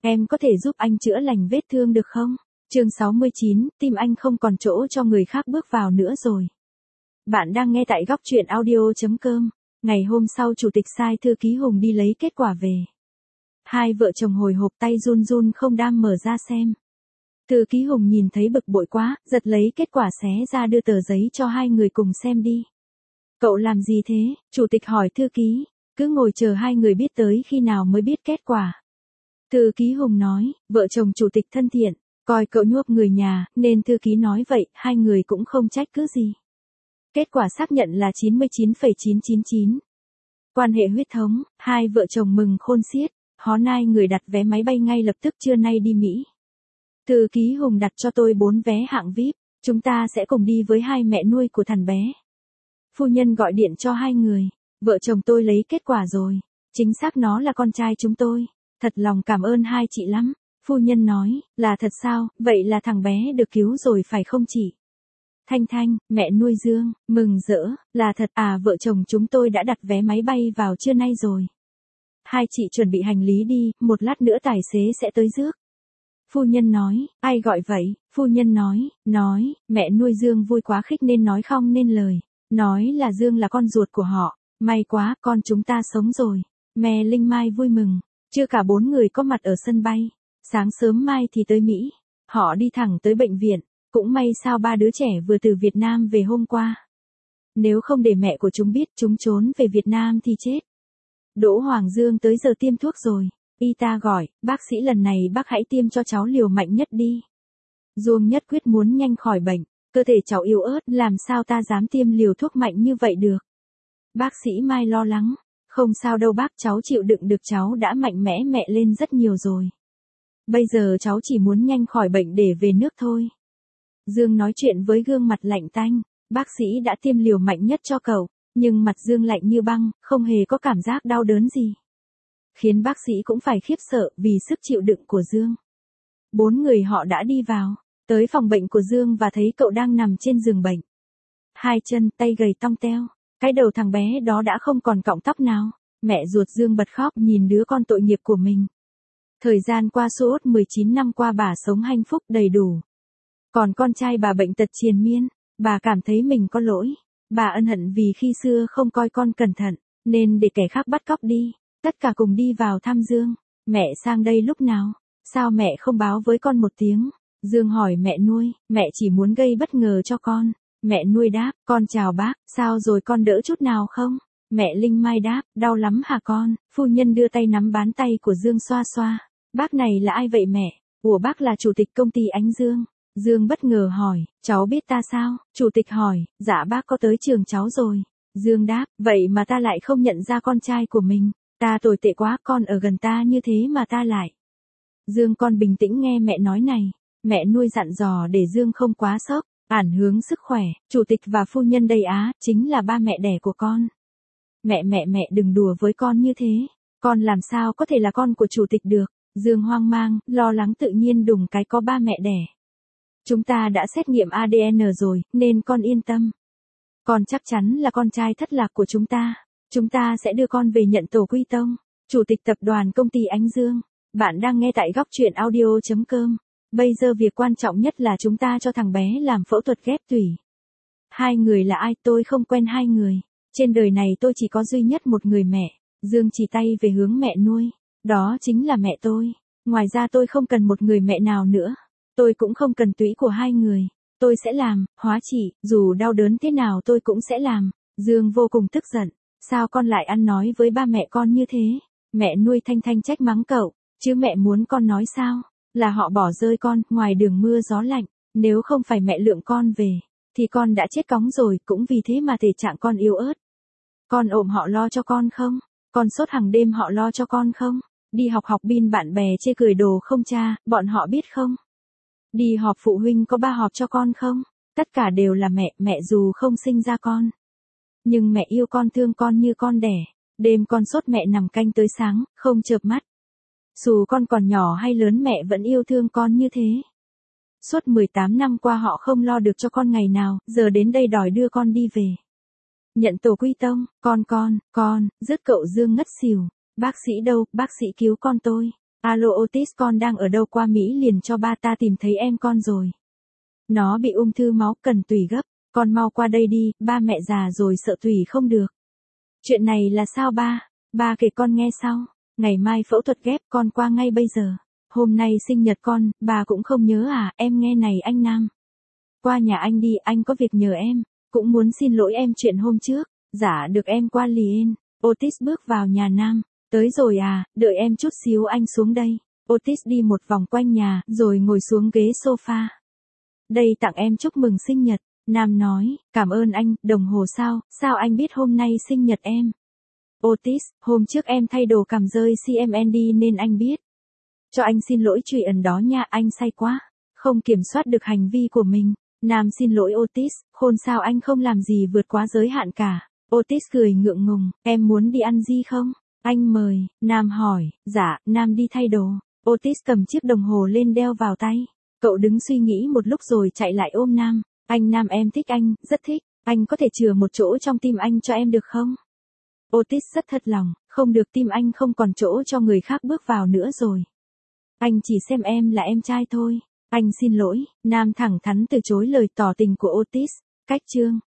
Em có thể giúp anh chữa lành vết thương được không? Chương 69, tim anh không còn chỗ cho người khác bước vào nữa rồi. Bạn đang nghe tại góc truyện audio.com. Ngày hôm sau chủ tịch sai thư ký Hùng đi lấy kết quả về. Hai vợ chồng hồi hộp tay run run không đam mở ra xem. Thư ký Hùng nhìn thấy bực bội quá, giật lấy kết quả xé ra đưa tờ giấy cho hai người cùng xem đi. Cậu làm gì thế? Chủ tịch hỏi thư ký, cứ ngồi chờ hai người biết tới khi nào mới biết kết quả. Thư ký Hùng nói, vợ chồng chủ tịch thân thiện, coi cậu nhuộp người nhà, nên thư ký nói vậy, hai người cũng không trách cứ gì. Kết quả xác nhận là 99,999. Quan hệ huyết thống, hai vợ chồng mừng khôn xiết, hó nai người đặt vé máy bay ngay lập tức trưa nay đi Mỹ. Thư ký Hùng đặt cho tôi 4 vé hạng VIP, chúng ta sẽ cùng đi với hai mẹ nuôi của thằng bé. Phu nhân gọi điện cho hai người, vợ chồng tôi lấy kết quả rồi, chính xác nó là con trai chúng tôi. Thật lòng cảm ơn hai chị lắm. Phu nhân nói, là thật sao, vậy là thằng bé được cứu rồi phải không chị? Thanh Thanh, mẹ nuôi Dương, mừng rỡ, là thật à, vợ chồng chúng tôi đã đặt vé máy bay vào trưa nay rồi. Hai chị chuẩn bị hành lý đi, một lát nữa tài xế sẽ tới rước. Phu nhân nói, ai gọi vậy? Phu nhân nói, mẹ nuôi Dương vui quá khích nên nói không nên lời. Nói là Dương là con ruột của họ, may quá, con chúng ta sống rồi. Mẹ Linh Mai vui mừng. Chưa cả 4 người có mặt ở sân bay. Sáng sớm mai thì tới Mỹ. Họ đi thẳng tới bệnh viện. Cũng may sao 3 đứa trẻ vừa từ Việt Nam về hôm qua. Nếu không để mẹ của chúng biết chúng trốn về Việt Nam thì chết. Đỗ Hoàng Dương tới giờ tiêm thuốc rồi. Y tá gọi, bác sĩ lần này bác hãy tiêm cho cháu liều mạnh nhất đi. Dương nhất quyết muốn nhanh khỏi bệnh. Cơ thể cháu yếu ớt, làm sao ta dám tiêm liều thuốc mạnh như vậy được. Bác sĩ Mai lo lắng. Không sao đâu bác, cháu chịu đựng được, cháu đã mạnh mẽ mẹ lên rất nhiều rồi. Bây giờ cháu chỉ muốn nhanh khỏi bệnh để về nước thôi. Dương nói chuyện với gương mặt lạnh tanh, bác sĩ đã tiêm liều mạnh nhất cho cậu, nhưng mặt Dương lạnh như băng, không hề có cảm giác đau đớn gì. Khiến bác sĩ cũng phải khiếp sợ vì sức chịu đựng của Dương. 4 người họ đã đi vào, tới phòng bệnh của Dương và thấy cậu đang nằm trên giường bệnh. Hai chân, tay gầy tong teo. Cái đầu thằng bé đó đã không còn cọng tóc nào. Mẹ ruột Dương bật khóc nhìn đứa con tội nghiệp của mình. Thời gian qua suốt 19 năm qua bà sống hạnh phúc đầy đủ. Còn con trai bà bệnh tật triền miên. Bà cảm thấy mình có lỗi. Bà ân hận vì khi xưa không coi con cẩn thận, nên để kẻ khác bắt cóc đi. Tất cả cùng đi vào thăm Dương. Mẹ sang đây lúc nào? Sao mẹ không báo với con một tiếng? Dương hỏi mẹ nuôi, mẹ chỉ muốn gây bất ngờ cho con. Mẹ nuôi đáp, con chào bác, sao rồi con đỡ chút nào không? Mẹ Linh Mai đáp, đau lắm hả con? Phu nhân đưa tay nắm bán tay của Dương xoa xoa. Bác này là ai vậy mẹ? Ủa bác là chủ tịch công ty Ánh Dương. Dương bất ngờ hỏi, cháu biết ta sao? Chủ tịch hỏi, dạ bác có tới trường cháu rồi. Dương đáp, vậy mà ta lại không nhận ra con trai của mình. Ta tồi tệ quá, con ở gần ta như thế mà ta lại. Dương con bình tĩnh nghe mẹ nói này. Mẹ nuôi dặn dò để Dương không quá sốc. Ảnh hưởng sức khỏe, chủ tịch và phu nhân đây á, chính là ba mẹ đẻ của con. Mẹ đừng đùa với con như thế. Con làm sao có thể là con của chủ tịch được. Dương hoang mang, lo lắng tự nhiên đùng cái có ba mẹ đẻ. Chúng ta đã xét nghiệm ADN rồi, nên con yên tâm. Con chắc chắn là con trai thất lạc của chúng ta. Chúng ta sẽ đưa con về nhận tổ quy tông. Chủ tịch tập đoàn công ty Ánh Dương. Bạn đang nghe tại góc truyện audio.com. Bây giờ việc quan trọng nhất là chúng ta cho thằng bé làm phẫu thuật ghép tủy. Hai người là ai? Tôi không quen hai người. Trên đời này tôi chỉ có duy nhất một người mẹ. Dương chỉ tay về hướng mẹ nuôi. Đó chính là mẹ tôi. Ngoài ra tôi không cần một người mẹ nào nữa. Tôi cũng không cần tủy của hai người. Tôi sẽ làm, hóa trị, dù đau đớn thế nào tôi cũng sẽ làm. Dương vô cùng tức giận. Sao con lại ăn nói với ba mẹ con như thế? Mẹ nuôi Thanh Thanh trách mắng cậu. Chứ mẹ muốn con nói sao? Là họ bỏ rơi con, ngoài đường mưa gió lạnh. Nếu không phải mẹ lượng con về, thì con đã chết cóng rồi, cũng vì thế mà thể trạng con yếu ớt. Con ôm họ lo cho con không? Con sốt hàng đêm họ lo cho con không? Đi học bin bạn bè chê cười đồ không cha, bọn họ biết không? Đi họp phụ huynh có ba họp cho con không? Tất cả đều là mẹ dù không sinh ra con. Nhưng mẹ yêu con thương con như con đẻ. Đêm con sốt mẹ nằm canh tới sáng, không chợp mắt. Dù con còn nhỏ hay lớn mẹ vẫn yêu thương con như thế. Suốt 18 năm qua họ không lo được cho con ngày nào, giờ đến đây đòi đưa con đi về. Nhận tổ quy tông, con, rứt cậu Dương ngất xỉu. Bác sĩ đâu, bác sĩ cứu con tôi. Alo Otis, con đang ở đâu, qua Mỹ liền cho ba ta tìm thấy em con rồi. Nó bị ung thư máu, cần tủy gấp, con mau qua đây đi, ba mẹ già rồi sợ tủy không được. Chuyện này là sao ba? Ba kể con nghe sau. Ngày mai phẫu thuật ghép, con qua ngay bây giờ. Hôm nay sinh nhật con, bà cũng không nhớ à, em nghe này anh Nam. Qua nhà anh đi, anh có việc nhờ em. Cũng muốn xin lỗi em chuyện hôm trước. Dạ được, em qua liền. Otis bước vào nhà Nam. Tới rồi à, đợi em chút xíu, anh xuống đây. Otis đi một vòng quanh nhà, rồi ngồi xuống ghế sofa. Đây tặng em chúc mừng sinh nhật. Nam nói, cảm ơn anh, đồng hồ sao anh biết hôm nay sinh nhật em? Otis, hôm trước em thay đồ cảm rơi CMND nên anh biết. Cho anh xin lỗi chuyện đó nha, anh say quá. Không kiểm soát được hành vi của mình. Nam xin lỗi Otis, khôn sao anh không làm gì vượt quá giới hạn cả. Otis cười ngượng ngùng, em muốn đi ăn gì không? Anh mời, Nam hỏi, dạ, Nam đi thay đồ. Otis cầm chiếc đồng hồ lên đeo vào tay. Cậu đứng suy nghĩ một lúc rồi chạy lại ôm Nam. Anh Nam, em thích anh, rất thích. Anh có thể chừa một chỗ trong tim anh cho em được không? Otis rất thất lòng, không được, tim anh không còn chỗ cho người khác bước vào nữa rồi. Anh chỉ xem em là em trai thôi. Anh xin lỗi. Nam thẳng thắn từ chối lời tỏ tình của Otis. Cách chương